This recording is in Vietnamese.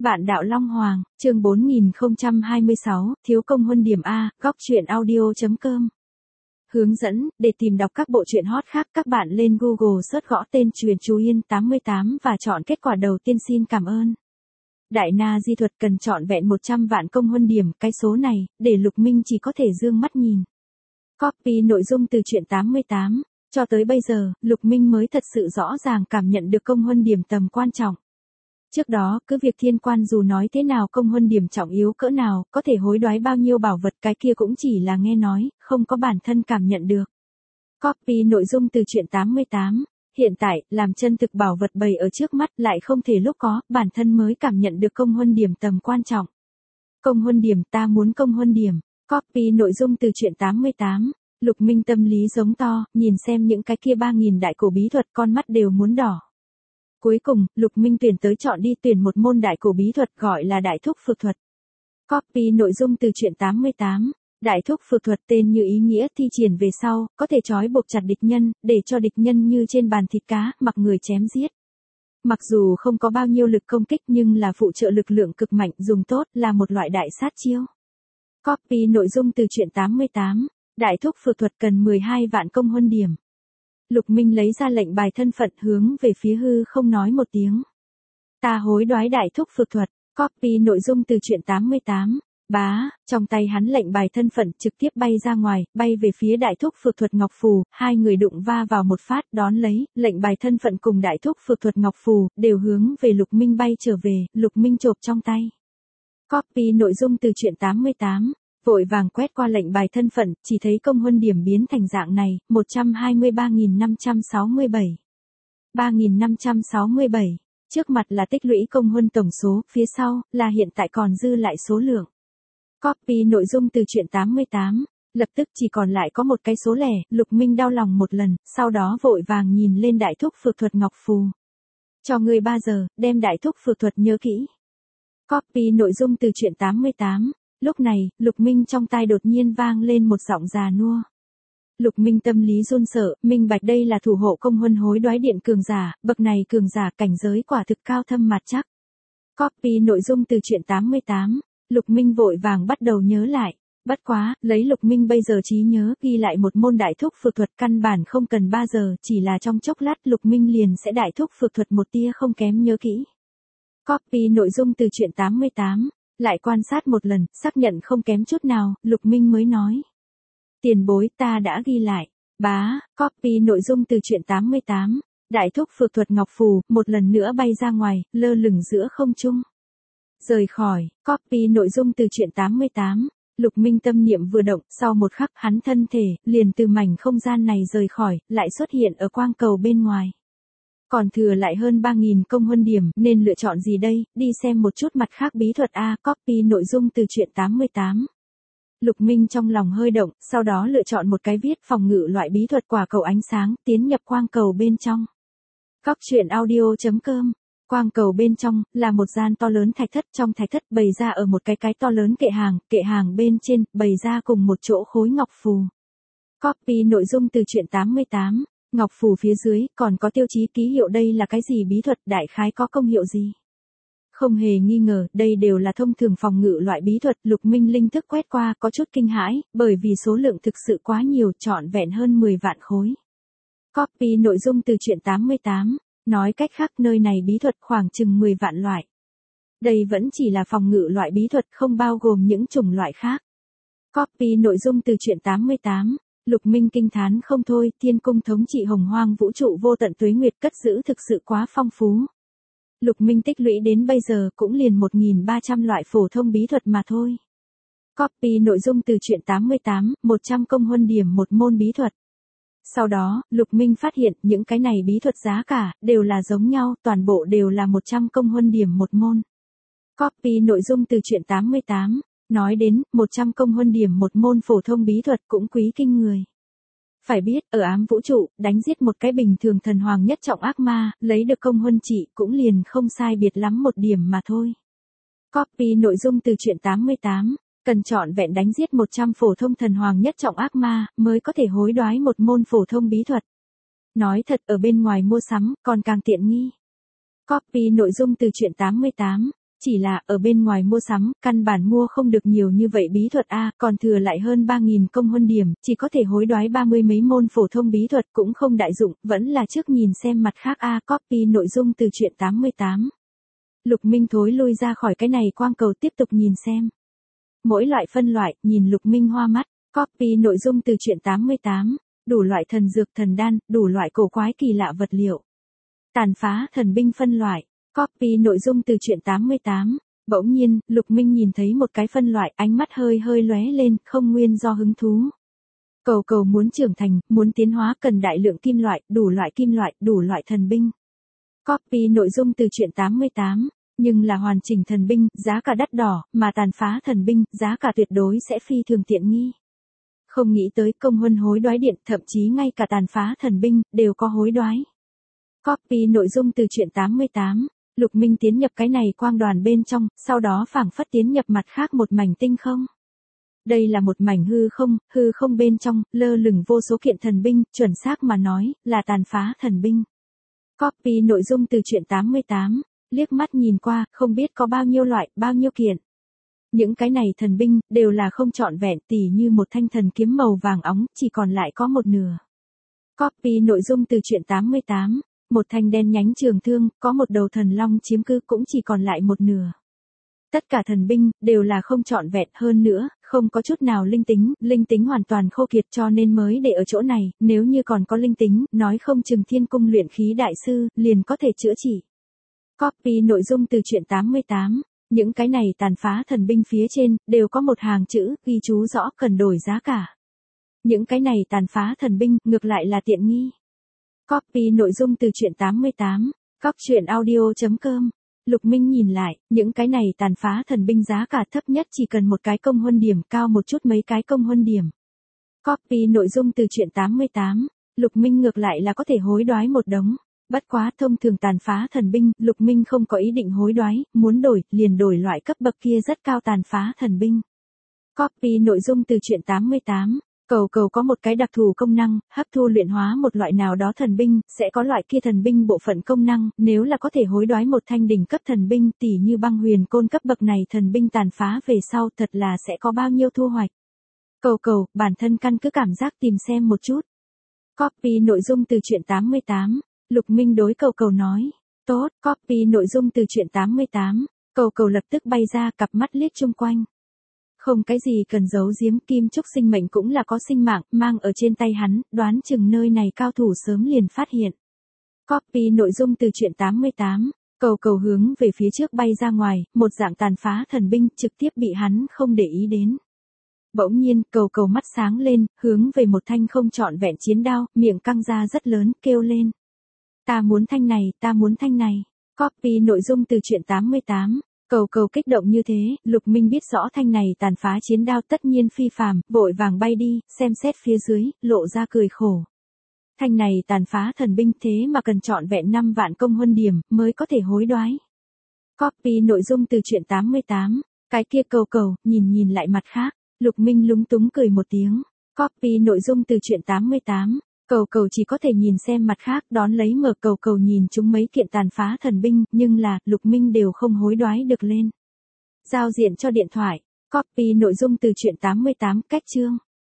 Vạn đạo Long Hoàng, chương 4026, thiếu công huân điểm A, góc truyện audio.com. Hướng dẫn, để tìm đọc các bộ truyện hot khác các bạn lên Google search gõ tên Truyện Chú Yên 88 và chọn kết quả đầu tiên xin cảm ơn. Đại Na di thuật cần chọn vẹn 100 vạn công huân điểm, cái số này, để Lục Minh chỉ có thể dương mắt nhìn. Copy nội dung từ truyện 88. Cho tới bây giờ, Lục Minh mới thật sự rõ ràng cảm nhận được công huân điểm tầm quan trọng. Trước đó, cứ việc thiên quan dù nói thế nào công huân điểm trọng yếu cỡ nào, có thể hối đoái bao nhiêu bảo vật cái kia cũng chỉ là nghe nói, không có bản thân cảm nhận được. Copy nội dung từ truyện 88. Hiện tại, làm chân thực bảo vật bày ở trước mắt lại không thể lúc có, bản thân mới cảm nhận được công huân điểm tầm quan trọng. Công huân điểm, ta muốn công huân điểm. Copy nội dung từ truyện 88. Lục Minh tâm lý giống to, nhìn xem những cái kia 3.000 đại cổ bí thuật con mắt đều muốn đỏ. Cuối cùng, Lục Minh tuyển một môn đại cổ bí thuật gọi là Đại Thúc Phược Thuật. Copy nội dung từ truyện 88. Đại Thúc Phược Thuật tên như ý nghĩa thi triển về sau, có thể trói buộc chặt địch nhân, để cho địch nhân như trên bàn thịt cá, mặc người chém giết. Mặc dù không có bao nhiêu lực công kích nhưng là phụ trợ lực lượng cực mạnh dùng tốt là một loại đại sát chiêu. Copy nội dung từ truyện 88. Đại Thúc Phược Thuật cần 12 vạn công huân điểm. Lục Minh lấy ra lệnh bài thân phận hướng về phía hư không nói một tiếng. Ta hối đoái Đại Thúc Phược Thuật. Copy nội dung từ truyện 88. Bá, trong tay hắn lệnh bài thân phận trực tiếp bay ra ngoài, bay về phía Đại Thúc Phược Thuật Ngọc Phù, hai người đụng va vào một phát đón lấy, lệnh bài thân phận cùng Đại Thúc Phược Thuật Ngọc Phù, đều hướng về Lục Minh bay trở về, Lục Minh chộp trong tay. Copy nội dung từ truyện 88. Vội vàng quét qua lệnh bài thân phận, chỉ thấy công huân điểm biến thành dạng này, 123.567. 3.567. Trước mặt là tích lũy công huân tổng số, phía sau, là hiện tại còn dư lại số lượng. Copy nội dung từ truyện 88. Lập tức chỉ còn lại có một cái số lẻ, Lục Minh đau lòng một lần, sau đó vội vàng nhìn lên Đại Thúc Phược Thuật Ngọc Phù. Cho ngươi 3 giờ, đem Đại Thúc Phược Thuật nhớ kỹ. Copy nội dung từ truyện 88. Lúc này, Lục Minh trong tai đột nhiên vang lên một giọng già nua. Lục Minh tâm lý run sợ, minh bạch đây là thủ hộ công huân hối đoái điện cường giả, bậc này cường giả cảnh giới quả thực cao thâm mặt chắc. Copy nội dung từ truyện 88. Lục Minh vội vàng bắt đầu nhớ lại. Bất quá, lấy Lục Minh bây giờ trí nhớ, ghi lại một môn Đại Thúc Phược Thuật căn bản không cần 3 giờ, chỉ là trong chốc lát Lục Minh liền sẽ Đại Thúc Phược Thuật một tia không kém nhớ kỹ. Copy nội dung từ truyện 88. Lại quan sát một lần, xác nhận không kém chút nào, Lục Minh mới nói. Tiền bối ta đã ghi lại. Bá, copy nội dung từ truyện 88. Đại Thúc Phược Thuật Ngọc Phù, một lần nữa bay ra ngoài, lơ lửng giữa không trung. Rời khỏi, copy nội dung từ truyện 88. Lục Minh tâm niệm vừa động, sau một khắc hắn thân thể, liền từ mảnh không gian này rời khỏi, lại xuất hiện ở quang cầu bên ngoài. Còn thừa lại hơn 3.000 công huân điểm, nên lựa chọn gì đây, đi xem một chút mặt khác bí thuật A, copy nội dung từ truyện 88. Lục Minh trong lòng hơi động, sau đó lựa chọn một cái viết phòng ngự loại bí thuật quả cầu ánh sáng, tiến nhập quang cầu bên trong. Góc truyện audio.com. Quang cầu bên trong, là một gian to lớn thạch thất, trong thạch thất bày ra ở một cái to lớn kệ hàng bên trên, bày ra cùng một chỗ khối ngọc phù. Copy nội dung từ truyện 88. Ngọc phù phía dưới, còn có tiêu chí ký hiệu đây là cái gì bí thuật, đại khái có công hiệu gì. Không hề nghi ngờ, đây đều là thông thường phòng ngự loại bí thuật, Lục Minh linh thức quét qua có chút kinh hãi, bởi vì số lượng thực sự quá nhiều, trọn vẹn hơn 10 vạn khối. Copy nội dung từ truyện 88. Nói cách khác nơi này bí thuật khoảng chừng 10 vạn loại. Đây vẫn chỉ là phòng ngự loại bí thuật không bao gồm những chủng loại khác. Copy nội dung từ truyện 88. Lục Minh kinh thán không thôi, Thiên Cung thống trị hồng hoang vũ trụ vô tận tuế nguyệt cất giữ thực sự quá phong phú. Lục Minh tích lũy đến bây giờ cũng liền 1.300 loại phổ thông bí thuật mà thôi. Copy nội dung từ truyện 88, 100 công huân điểm một môn bí thuật. Sau đó, Lục Minh phát hiện những cái này bí thuật giá cả, đều là giống nhau, toàn bộ đều là 100 công huân điểm một môn. Copy nội dung từ truyện 88. Nói đến, 100 công huân điểm một môn phổ thông bí thuật cũng quý kinh người. Phải biết, ở ám vũ trụ, đánh giết một cái bình thường thần hoàng nhất trọng ác ma, lấy được công huân trị cũng liền không sai biệt lắm một điểm mà thôi. Copy nội dung từ truyện 88. Cần chọn vẹn đánh giết 100 phổ thông thần hoàng nhất trọng ác ma, mới có thể hối đoái một môn phổ thông bí thuật. Nói thật ở bên ngoài mua sắm, còn càng tiện nghi. Copy nội dung từ truyện 88. chỉ là ở bên ngoài mua sắm, căn bản mua không được nhiều như vậy bí thuật a, còn thừa lại hơn 3.000 công huân điểm, chỉ có thể hối đoái 30 mấy môn phổ thông bí thuật cũng không đại dụng, vẫn là trước nhìn xem mặt khác a. Copy nội dung từ truyện 88. Lục Minh thối lui ra khỏi cái này quang cầu tiếp tục nhìn xem. Mỗi loại phân loại, nhìn Lục Minh hoa mắt. Copy nội dung từ truyện 88. Đủ loại thần dược thần đan, đủ loại cổ quái kỳ lạ vật liệu. Tàn phá thần binh phân loại. Copy nội dung từ truyện 88. Bỗng nhiên, Lục Minh nhìn thấy một cái phân loại, ánh mắt hơi hơi lóe lên, không nguyên do hứng thú. Cầu cầu muốn trưởng thành, muốn tiến hóa cần đại lượng kim loại, đủ loại thần binh. Copy nội dung từ truyện 88. Nhưng là hoàn chỉnh thần binh, giá cả đắt đỏ, mà tàn phá thần binh, giá cả tuyệt đối sẽ phi thường tiện nghi. Không nghĩ tới công huân hối đoái điện, thậm chí ngay cả tàn phá thần binh, đều có hối đoái. Copy nội dung từ truyện 88. Lục Minh tiến nhập cái này quang đoàn bên trong, sau đó phảng phất tiến nhập mặt khác một mảnh tinh không. Đây là một mảnh hư không bên trong, lơ lửng vô số kiện thần binh, chuẩn xác mà nói, là tàn phá thần binh. Copy nội dung từ truyện 88. Liếc mắt nhìn qua, không biết có bao nhiêu loại, bao nhiêu kiện. Những cái này thần binh, đều là không trọn vẹn, tỉ như một thanh thần kiếm màu vàng óng, chỉ còn lại có một nửa. Copy nội dung từ truyện 88. Một thanh đen nhánh trường thương, có một đầu thần long chiếm cứ cũng chỉ còn lại một nửa. Tất cả thần binh, đều là không trọn vẹn hơn nữa, không có chút nào linh tính hoàn toàn khô kiệt cho nên mới để ở chỗ này, nếu như còn có linh tính, nói không chừng thiên cung luyện khí đại sư, liền có thể chữa trị. Copy nội dung từ truyện 88. Những cái này tàn phá thần binh phía trên, đều có một hàng chữ, ghi chú rõ cần đổi giá cả. Những cái này tàn phá thần binh, ngược lại là tiện nghi. Copy nội dung từ truyện 88. Coptruyện.audio.com. Lục Minh nhìn lại, những cái này tàn phá thần binh giá cả thấp nhất chỉ cần một cái công huân điểm, cao một chút mấy cái công huân điểm. Copy nội dung từ truyện 88. Lục Minh ngược lại là có thể hối đoái một đống. Bất quá thông thường tàn phá thần binh, Lục Minh không có ý định hối đoái, muốn đổi, liền đổi loại cấp bậc kia rất cao tàn phá thần binh. Copy nội dung từ truyện 88. Cầu cầu có một cái đặc thù công năng, hấp thu luyện hóa một loại nào đó thần binh, sẽ có loại kia thần binh bộ phận công năng, nếu là có thể hối đoái một thanh đỉnh cấp thần binh, tỉ như băng huyền côn cấp bậc này thần binh tàn phá về sau thật là sẽ có bao nhiêu thu hoạch. Cầu cầu, bản thân căn cứ cảm giác tìm xem một chút. Copy nội dung từ truyện 88. Lục Minh đối cầu cầu nói. Tốt, copy nội dung từ truyện 88. Cầu cầu lập tức bay ra, cặp mắt liếc chung quanh. Không cái gì cần giấu giếm, kim trúc sinh mệnh cũng là có sinh mạng, mang ở trên tay hắn, đoán chừng nơi này cao thủ sớm liền phát hiện. Copy nội dung từ truyện 88. Cầu cầu hướng về phía trước bay ra ngoài, một dạng tàn phá thần binh trực tiếp bị hắn không để ý đến. Bỗng nhiên, cầu cầu mắt sáng lên, hướng về một thanh không trọn vẹn chiến đao, miệng căng ra rất lớn, kêu lên. Ta muốn thanh này. Copy nội dung từ truyện 88. Cầu cầu kích động như thế, Lục Minh biết rõ thanh này tàn phá chiến đao tất nhiên phi phàm, vội vàng bay đi, xem xét phía dưới, lộ ra cười khổ. Thanh này tàn phá thần binh thế mà cần trọn vẹn 5 vạn công huân điểm, mới có thể hối đoái. Copy nội dung từ truyện 88. Cái kia cầu cầu, nhìn lại mặt khác, Lục Minh lúng túng cười một tiếng. Copy nội dung từ truyện 88. Cầu cầu chỉ có thể nhìn xem mặt khác, đón lấy mở cầu cầu nhìn chúng mấy kiện tàn phá thần binh, nhưng là, Lục Minh đều không hối đoái được lên. Giao diện cho điện thoại. Copy nội dung từ truyện 88, cách chương.